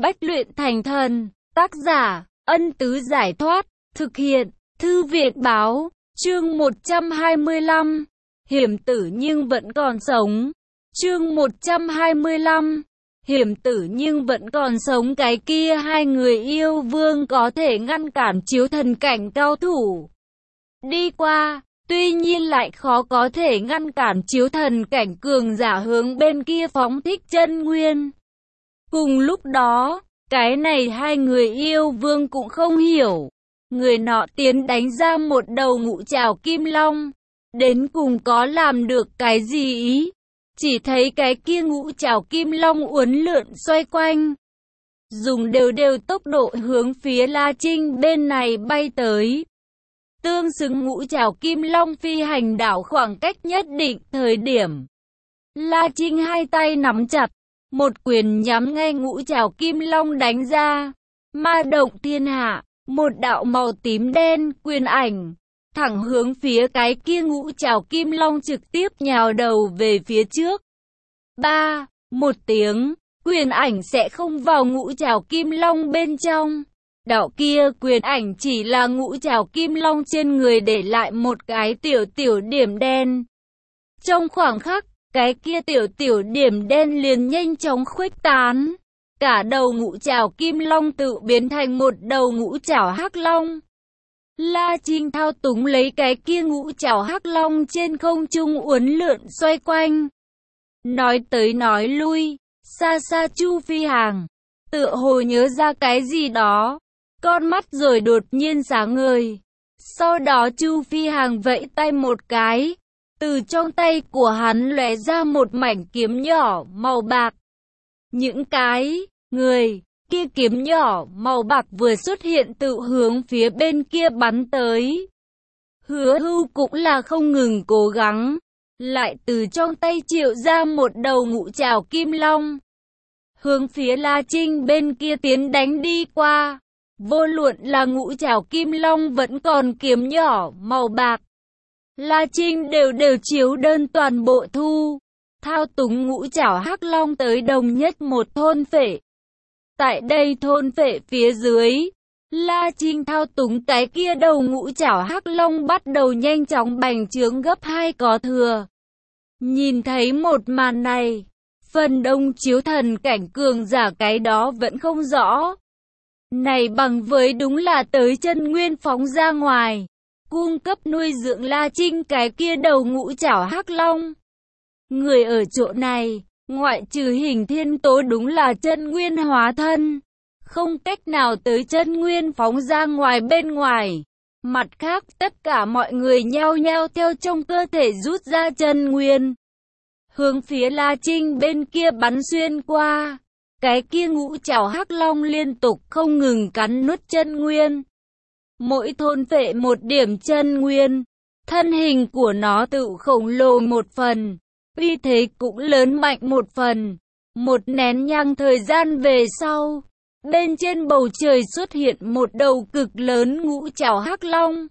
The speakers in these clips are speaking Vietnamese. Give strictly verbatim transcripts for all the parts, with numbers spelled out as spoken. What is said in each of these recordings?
Bách luyện thành thần. Tác giả, Ân Tứ Giải Thoát. Thực hiện, Thư Viện Báo. Chương một trăm hai mươi lăm. Hiểm tử nhưng vẫn còn sống. Chương một trăm hai mươi lăm. Hiểm tử nhưng vẫn còn sống. Cái kia hai người yêu vương có thể ngăn cản chiếu thần cảnh cao thủ đi qua, tuy nhiên lại khó có thể ngăn cản chiếu thần cảnh cường giả hướng bên kia phóng thích chân nguyên. Cùng lúc đó, cái này hai người yêu vương cũng không hiểu. Người nọ tiến đánh ra một đầu ngũ trảo kim long, đến cùng có làm được cái gì ý? Chỉ thấy cái kia ngũ trảo kim long uốn lượn xoay quanh, dùng đều đều tốc độ hướng phía La Trinh bên này bay tới. Tương xứng ngũ trảo kim long phi hành đảo khoảng cách nhất định thời điểm, La Trinh hai tay nắm chặt, một quyền nhắm ngay ngũ trảo kim long đánh ra. Ma động thiên hạ, một đạo màu tím đen quyền ảnh thẳng hướng phía cái kia ngũ trảo kim long trực tiếp nhào đầu về phía trước. Ba, một tiếng, quyền ảnh sẽ không vào ngũ trảo kim long bên trong. Đạo kia quyền ảnh chỉ là ngũ trảo kim long trên người để lại một cái tiểu tiểu điểm đen. Trong khoảng khắc, cái kia tiểu tiểu điểm đen liền nhanh chóng khuếch tán. Cả đầu ngũ trảo kim long tự biến thành một đầu ngũ trảo hắc long. La Trinh thao túng lấy cái kia ngũ trảo hắc long trên không trung uốn lượn xoay quanh. Nói tới nói lui, xa xa Chu Phi Hằng tựa hồ nhớ ra cái gì đó, con mắt rồi đột nhiên sáng ngời. Sau đó Chu Phi Hằng vẫy tay một cái, từ trong tay của hắn lóe ra một mảnh kiếm nhỏ màu bạc. Những cái người kia kiếm nhỏ màu bạc vừa xuất hiện tự hướng phía bên kia bắn tới. Hứa Hưu cũng là không ngừng cố gắng, lại từ trong tay triệu ra một đầu ngũ trảo kim long, hướng phía La Trinh bên kia tiến đánh đi qua. Vô luận là ngũ trảo kim long vẫn còn kiếm nhỏ màu bạc, La Trinh đều đều chiếu đơn toàn bộ thu, thao túng ngũ trảo hắc long tới đồng nhất một thôn phệ. Tại đây thôn phệ phía dưới, La Trinh thao túng cái kia đầu ngũ trảo hắc long bắt đầu nhanh chóng bành trướng gấp hai có thừa. Nhìn thấy một màn này, phần đông chiếu thần cảnh cường giả cái đó vẫn không rõ. Này bằng với đúng là tới chân nguyên phóng ra ngoài, cung cấp nuôi dưỡng La Trinh cái kia đầu ngũ trảo hắc long. Người ở chỗ này, ngoại trừ Hình Thiên Tố đúng là chân nguyên hóa thân, không cách nào tới chân nguyên phóng ra ngoài bên ngoài. Mặt khác tất cả mọi người nhao nhao theo trong cơ thể rút ra chân nguyên, hướng phía La Trinh bên kia bắn xuyên qua. Cái kia ngũ trảo hắc long liên tục không ngừng cắn nuốt chân nguyên, mỗi thôn phệ một điểm chân nguyên, thân hình của nó tự khổng lồ một phần, uy thế cũng lớn mạnh một phần. Một nén nhang thời gian về sau, bên trên bầu trời xuất hiện một đầu cực lớn ngũ trảo hắc long.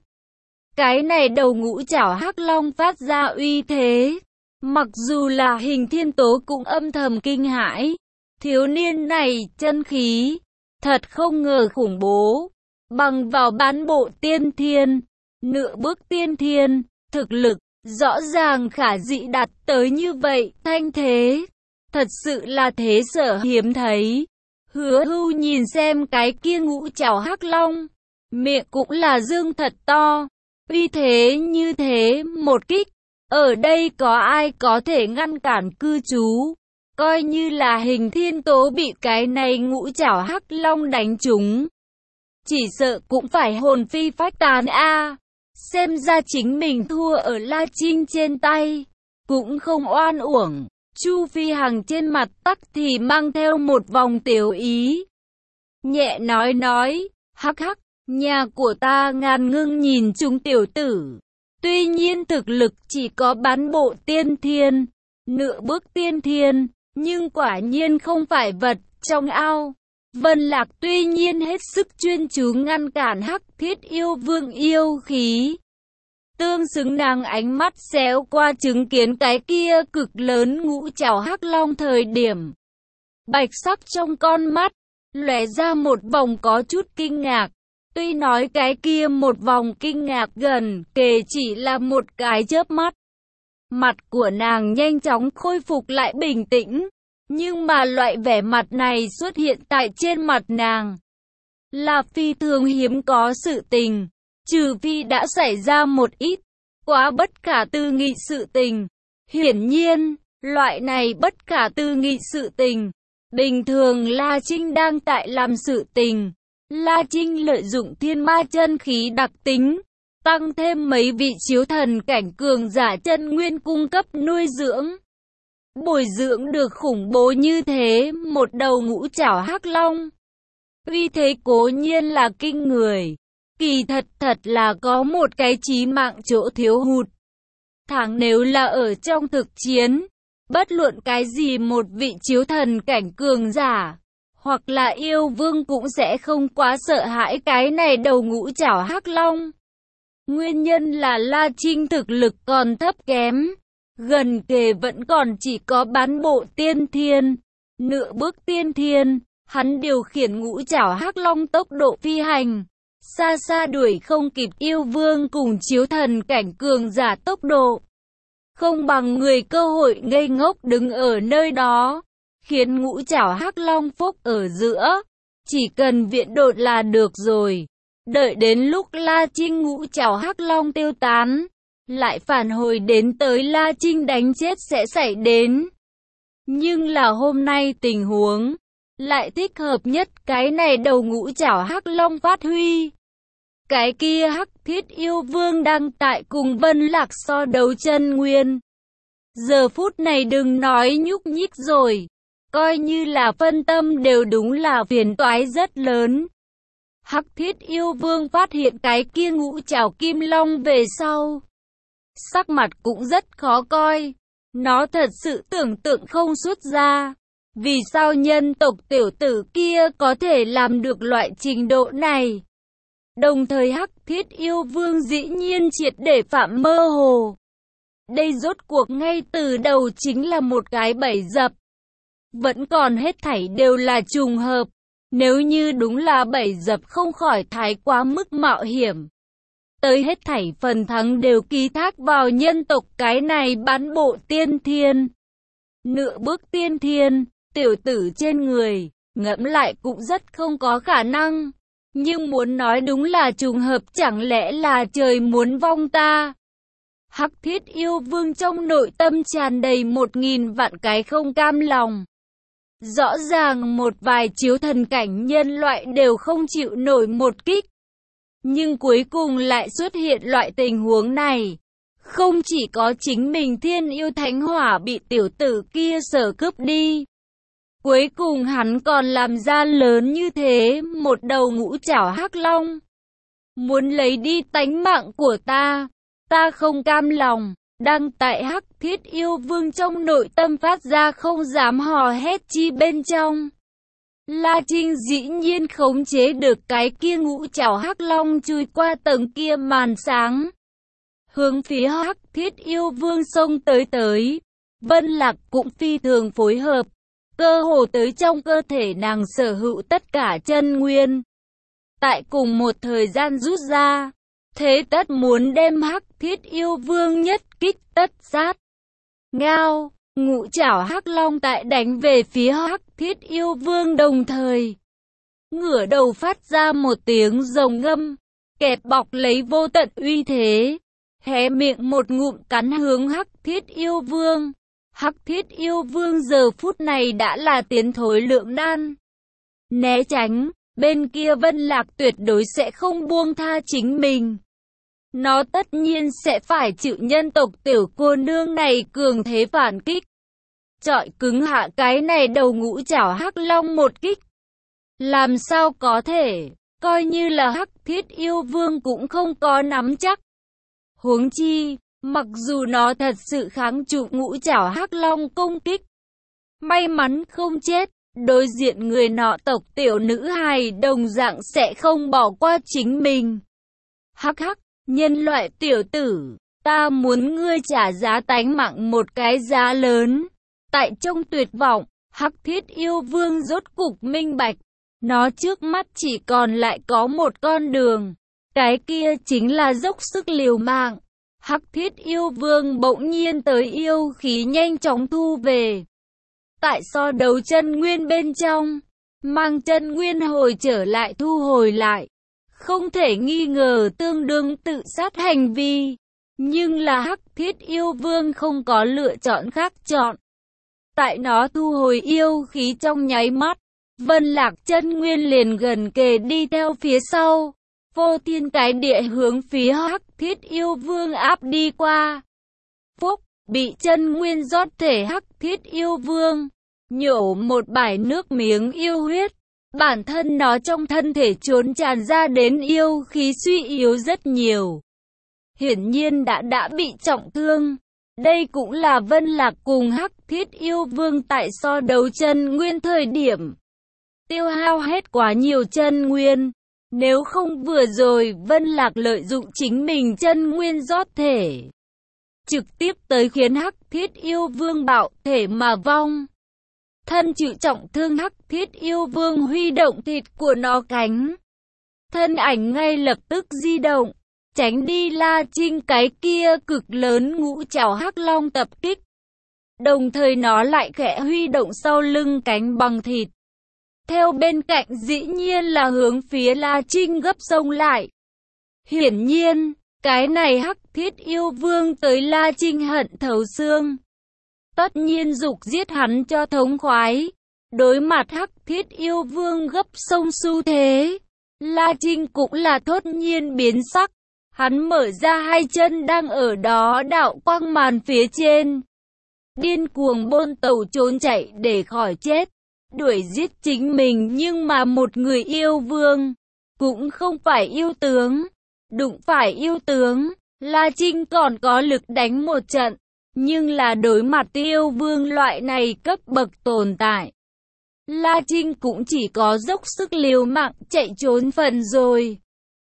Cái này đầu ngũ trảo hắc long phát ra uy thế, mặc dù là Hình Thiên Tố cũng âm thầm kinh hãi. Thiếu niên này chân khí thật không ngờ khủng bố, bằng vào bán bộ tiên thiên, nửa bước tiên thiên, thực lực rõ ràng khả dĩ đạt tới như vậy, thanh thế thật sự là thế sở hiếm thấy. Hứa Hưu nhìn xem cái kia ngũ trảo hắc long, miệng cũng là dương thật to, uy thế như thế một kích, ở đây có ai có thể ngăn cản cư trú? Coi như là Hình Thiên Tố bị cái này ngũ trảo hắc long đánh trúng, chỉ sợ cũng phải hồn phi phách tán a. À. Xem ra chính mình thua ở La Trinh trên tay, cũng không oan uổng. Chu Phi Hằng trên mặt tắc thì mang theo một vòng tiểu ý, nhẹ nói nói, hắc hắc, nhà của ta ngàn ngưng nhìn chúng tiểu tử. Tuy nhiên thực lực chỉ có bán bộ tiên thiên, nửa bước tiên thiên, nhưng quả nhiên không phải vật trong ao. Vân Lạc tuy nhiên hết sức chuyên chú ngăn cản Hắc Thiết yêu vương yêu khí. Tương xứng nàng ánh mắt xéo qua chứng kiến cái kia cực lớn ngũ trảo hắc long thời điểm. Bạch sắc trong con mắt, lóe ra một vòng có chút kinh ngạc. Tuy nói cái kia một vòng kinh ngạc gần kề chỉ là một cái chớp mắt. Mặt của nàng nhanh chóng khôi phục lại bình tĩnh. Nhưng mà loại vẻ mặt này xuất hiện tại trên mặt nàng là phi thường hiếm có sự tình. Trừ phi đã xảy ra một ít quá bất khả tư nghị sự tình. Hiển nhiên, loại này bất khả tư nghị sự tình, bình thường La Trinh đang tại làm sự tình. La Trinh lợi dụng thiên ma chân khí đặc tính, tăng thêm mấy vị chiếu thần cảnh cường giả chân nguyên cung cấp nuôi dưỡng. Bồi dưỡng được khủng bố như thế, một đầu ngũ trảo hắc long. Uy thế cố nhiên là kinh người, kỳ thật thật là có một cái chí mạng chỗ thiếu hụt. Thẳng nếu là ở trong thực chiến, bất luận cái gì một vị chiếu thần cảnh cường giả, hoặc là yêu vương cũng sẽ không quá sợ hãi cái này đầu ngũ trảo hắc long. Nguyên nhân là La Trinh thực lực còn thấp kém, gần kề vẫn còn chỉ có bán bộ tiên thiên, nửa bước tiên thiên. Hắn điều khiển ngũ trảo hắc long tốc độ phi hành, xa xa đuổi không kịp yêu vương cùng chiếu thần cảnh cường giả tốc độ. Không bằng người cơ hội ngây ngốc đứng ở nơi đó, khiến ngũ trảo hắc long phúc ở giữa. Chỉ cần viện đột là được rồi. Đợi đến lúc La Trinh ngũ trảo hắc long tiêu tán, lại phản hồi đến tới La Trinh đánh chết sẽ xảy đến. Nhưng là hôm nay tình huống lại thích hợp nhất cái này đầu ngũ trảo hắc long phát huy. Cái kia hắc thiết yêu vương đang tại cùng Vân Lạc so đấu chân nguyên. Giờ phút này đừng nói nhúc nhích rồi, coi như là phân tâm đều đúng là phiền toái rất lớn. Hắc thiết yêu vương phát hiện cái kia ngũ trảo kim long về sau, sắc mặt cũng rất khó coi. Nó thật sự tưởng tượng không xuất ra, vì sao nhân tộc tiểu tử kia có thể làm được loại trình độ này. Đồng thời hắc thiết yêu vương dĩ nhiên triệt để phạm mơ hồ. Đây rốt cuộc ngay từ đầu chính là một cái bẫy dập. Vẫn còn hết thảy đều là trùng hợp. Nếu như đúng là bẫy dập không khỏi thái quá mức mạo hiểm. Tới hết thảy phần thắng đều ký thác vào nhân tộc cái này bán bộ tiên thiên. Nửa bước tiên thiên, tiểu tử trên người, ngẫm lại cũng rất không có khả năng. Nhưng muốn nói đúng là trùng hợp, chẳng lẽ là trời muốn vong ta? Hắc thiết yêu vương trong nội tâm tràn đầy một nghìn vạn cái không cam lòng. Rõ ràng một vài chiếu thần cảnh nhân loại đều không chịu nổi một kích. Nhưng cuối cùng lại xuất hiện loại tình huống này. Không chỉ có chính mình thiên yêu thánh hỏa bị tiểu tử kia sở cướp đi. Cuối cùng hắn còn làm ra lớn như thế, một đầu ngũ trảo hắc long. Muốn lấy đi tánh mạng của ta, ta không cam lòng. Đang tại hắc thiết yêu vương trong nội tâm phát ra không dám hò hét chi bên trong. La Trinh dĩ nhiên khống chế được cái kia ngũ trảo hắc long chui qua tầng kia màn sáng, hướng phía hắc thiết yêu vương xông tới tới. Vân Lạc cũng phi thường phối hợp, cơ hồ tới trong cơ thể nàng sở hữu tất cả chân nguyên, tại cùng một thời gian rút ra, thế tất muốn đem hắc thiết yêu vương nhất kích tất sát. Ngao, ngũ trảo hắc long tại đánh về phía hắc thiết yêu vương đồng thời, ngửa đầu phát ra một tiếng rồng ngâm, kẹp bọc lấy vô tận uy thế, hé miệng một ngụm cắn hướng hắc thiết yêu vương. Hắc thiết yêu vương giờ phút này đã là tiến thối lưỡng nan, né tránh. Bên kia Vân Lạc tuyệt đối sẽ không buông tha chính mình. Nó tất nhiên sẽ phải chịu nhân tộc tiểu cô nương này cường thế phản kích. Chọi cứng hạ cái này đầu ngũ trảo hắc long một kích. Làm sao có thể, coi như là hắc thiết yêu vương cũng không có nắm chắc. Huống chi, mặc dù nó thật sự kháng trụ ngũ trảo hắc long công kích, may mắn không chết, đối diện người nọ tộc tiểu nữ hài đồng dạng sẽ không bỏ qua chính mình. Hắc hắc, nhân loại tiểu tử, ta muốn ngươi trả giá tánh mạng một cái giá lớn. Tại trong tuyệt vọng, hắc thiết yêu vương rốt cục minh bạch, Nó trước mắt chỉ còn lại có một con đường. Cái kia chính là dốc sức liều mạng. Hắc Thiết Yêu Vương bỗng nhiên tới yêu khí nhanh chóng thu về. Tại so đấu chân nguyên bên trong, mang chân nguyên hồi trở lại thu hồi lại. Không thể nghi ngờ tương đương tự sát hành vi. Nhưng là Hắc Thiết Yêu Vương không có lựa chọn khác chọn. Tại nó thu hồi yêu khí trong nháy mắt, Vân Lạc chân nguyên liền gần kề đi theo phía sau. Vô thiên cái địa hướng phía Hắc Thiết Yêu Vương áp đi qua. Phúc, bị chân nguyên rót thể Hắc Thiết Yêu Vương, nhổ một bãi nước miếng yêu huyết. Bản thân nó trong thân thể trốn tràn ra đến yêu khí suy yếu rất nhiều. Hiển nhiên đã đã bị trọng thương. Đây cũng là Vân Lạc cùng Hắc Thiết Yêu Vương tại so đấu chân nguyên thời điểm tiêu hao hết quá nhiều chân nguyên. Nếu không vừa rồi Vân Lạc lợi dụng chính mình chân nguyên rót thể, trực tiếp tới khiến Hắc Thiết Yêu Vương bạo thể mà vong. Thân chịu trọng thương Hắc Thiết Yêu Vương huy động thịt của nó cánh. Thân ảnh ngay lập tức di động, tránh đi La Trinh cái kia cực lớn ngũ trảo hắc long tập kích. Đồng thời nó lại khẽ huy động sau lưng cánh bằng thịt. Theo bên cạnh dĩ nhiên là hướng phía La Trinh gấp sông lại. Hiển nhiên, cái này Hắc Thiết Yêu Vương tới La Trinh hận thấu xương. Tất nhiên dục giết hắn cho thống khoái. Đối mặt Hắc Thiết Yêu Vương gấp sông xu thế, La Trinh cũng là thốt nhiên biến sắc. Hắn mở ra hai chân đang ở đó đạo quang màn phía trên, điên cuồng bôn tàu trốn chạy để khỏi chết. Đuổi giết chính mình, nhưng mà một người yêu vương cũng không phải yêu tướng. Đụng phải yêu tướng, La Trinh còn có lực đánh một trận. Nhưng là đối mặt yêu vương loại này cấp bậc tồn tại, La Trinh cũng chỉ có dốc sức liều mạng chạy trốn phần rồi.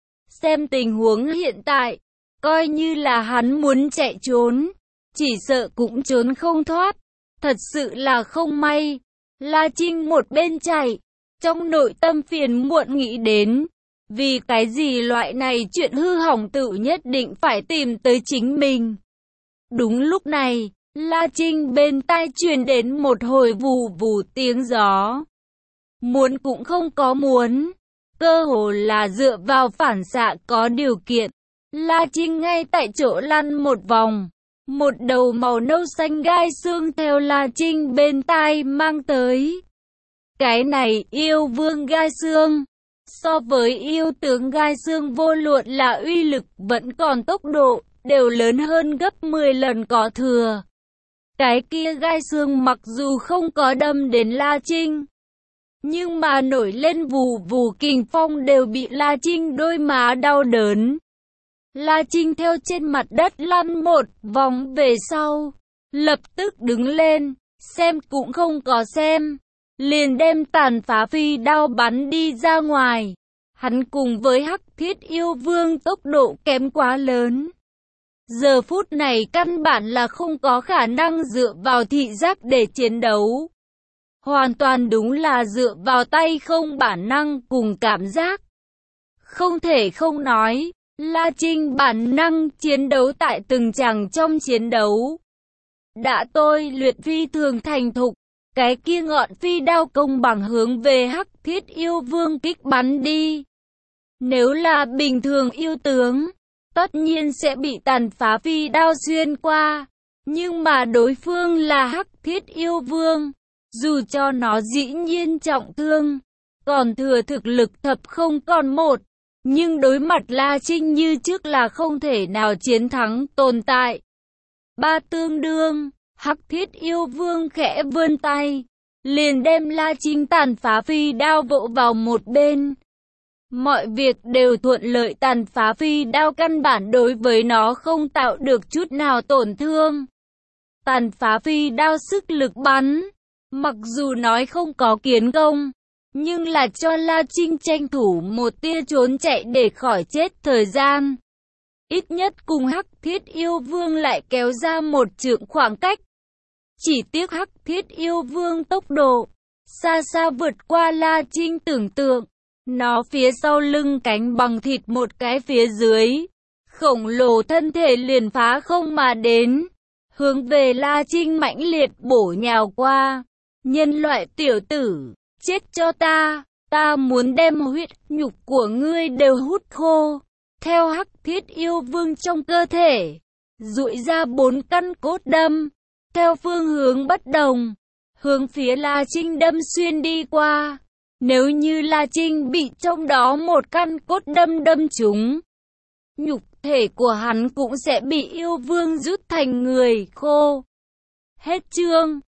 Xem tình huống hiện tại, coi như là hắn muốn chạy trốn, chỉ sợ cũng trốn không thoát. Thật sự là không may. La Trinh một bên chạy, trong nội tâm phiền muộn nghĩ đến, vì cái gì loại này chuyện hư hỏng tự nhất định phải tìm tới chính mình. Đúng lúc này, La Trinh bên tai truyền đến một hồi vù vù tiếng gió. Muốn cũng không có muốn, cơ hồ là dựa vào phản xạ có điều kiện. La Trinh ngay tại chỗ lăn một vòng. Một đầu màu nâu xanh gai xương theo La Trinh bên tai mang tới. Cái này yêu vương gai xương, so với yêu tướng gai xương vô luận là uy lực vẫn còn tốc độ, đều lớn hơn gấp mười lần có thừa. Cái kia gai xương mặc dù không có đâm đến La Trinh, nhưng mà nổi lên vù vù kình phong đều bị La Trinh đôi má đau đớn. La Trinh theo trên mặt đất lăn một vòng về sau, lập tức đứng lên, xem cũng không có xem, liền đem tàn phá phi đao bắn đi ra ngoài. Hắn cùng với Hắc Thiết Yêu Vương tốc độ kém quá lớn. Giờ phút này căn bản là không có khả năng dựa vào thị giác để chiến đấu. Hoàn toàn đúng là dựa vào tay không bản năng cùng cảm giác. Không thể không nói, La Trinh bản năng chiến đấu tại từng chàng trong chiến đấu đã tôi luyện phi thường thành thục. Cái kia ngọn phi đao công bằng hướng về Hắc Thiết Yêu Vương kích bắn đi. Nếu là bình thường yêu tướng, tất nhiên sẽ bị tàn phá phi đao xuyên qua. Nhưng mà đối phương là Hắc Thiết Yêu Vương, dù cho nó dĩ nhiên trọng thương, còn thừa thực lực thập không còn một, nhưng đối mặt La Trinh như trước là không thể nào chiến thắng tồn tại. Ba tương đương, Hắc Thiết Yêu Vương khẽ vươn tay, liền đem La Trinh tàn phá phi đao vỗ vào một bên. Mọi việc đều thuận lợi, tàn phá phi đao căn bản đối với nó không tạo được chút nào tổn thương. Tàn phá phi đao sức lực bắn, mặc dù nói không có kiến công, nhưng là cho La Trinh tranh thủ một tia trốn chạy để khỏi chết thời gian. Ít nhất cùng Hắc Thiết Yêu Vương lại kéo ra một trượng khoảng cách. Chỉ tiếc Hắc Thiết Yêu Vương tốc độ xa xa vượt qua La Trinh tưởng tượng. Nó phía sau lưng cánh bằng thịt một cái phía dưới. Khổng lồ thân thể liền phá không mà đến. Hướng về La Trinh mãnh liệt bổ nhào qua. Nhân loại tiểu tử, chết cho ta. Ta muốn đem huyết nhục của ngươi đều hút khô. Theo Hắc Thiết yêu vương trong cơ thể, duỗi ra bốn căn cốt đâm. Theo phương hướng bất đồng, hướng phía La Trinh đâm xuyên đi qua. Nếu như La Trinh bị trong đó một căn cốt đâm đâm trúng, nhục thể của hắn cũng sẽ bị yêu vương rút thành người khô. Hết chương.